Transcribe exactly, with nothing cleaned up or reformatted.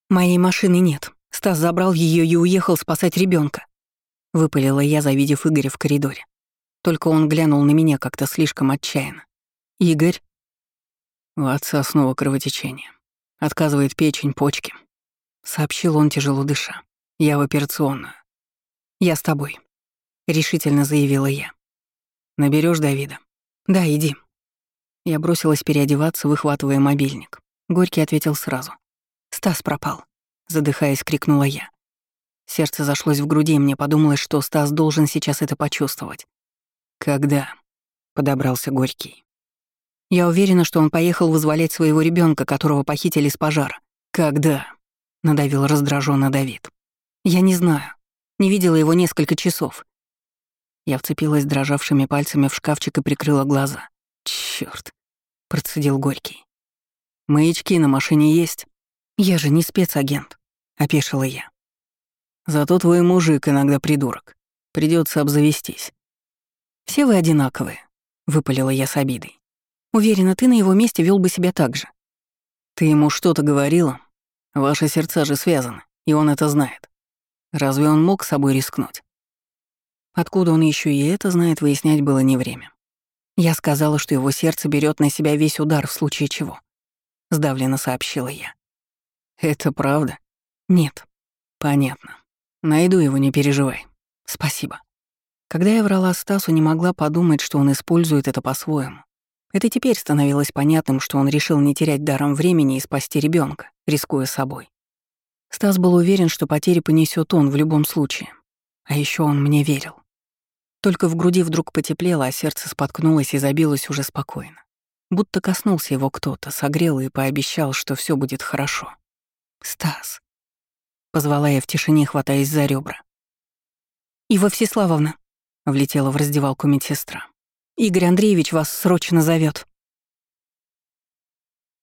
Моей машины нет. Стас забрал ее и уехал спасать ребенка. Выпалила я, завидев Игоря в коридоре. Только он глянул на меня как-то слишком отчаянно. «Игорь?» У отца снова кровотечение. Отказывает печень, почки. Сообщил он, тяжело дыша. Я в операционную. «Я с тобой», — решительно заявила я. Наберешь Давида? Да, иди. Я бросилась переодеваться, выхватывая мобильник. Горький ответил сразу. «Стас пропал», — задыхаясь, крикнула я. Сердце зашлось в груди, и мне подумалось, что Стас должен сейчас это почувствовать. «Когда?» — подобрался Горький. «Я уверена, что он поехал вызволять своего ребенка, которого похитили с пожара». «Когда?» — надавил раздраженно Давид. «Я не знаю. Не видела его несколько часов». Я вцепилась дрожавшими пальцами в шкафчик и прикрыла глаза. «Чёрт!» — процедил Горький. «Маячки на машине есть?» «Я же не спецагент», — опешила я. «Зато твой мужик иногда придурок. Придётся обзавестись». «Все вы одинаковые», — выпалила я с обидой. «Уверена, ты на его месте вел бы себя так же». «Ты ему что-то говорила? Ваши сердца же связаны, и он это знает. Разве он мог с собой рискнуть?» Откуда он еще и это знает, выяснять было не время. Я сказала, что его сердце берет на себя весь удар в случае чего. Сдавленно сообщила я. «Это правда?» «Нет». «Понятно. Найду его, не переживай». «Спасибо». Когда я врала Стасу, не могла подумать, что он использует это по-своему. Это теперь становилось понятным, что он решил не терять даром времени и спасти ребенка, рискуя собой. Стас был уверен, что потери понесет он в любом случае. А еще он мне верил. Только в груди вдруг потеплело, а сердце споткнулось и забилось уже спокойно. Будто коснулся его кто-то, согрел и пообещал, что все будет хорошо. «Стас», — позвала я в тишине, хватаясь за ребра. «Ива Всеславовна», — влетела в раздевалку медсестра. «Игорь Андреевич вас срочно зовет.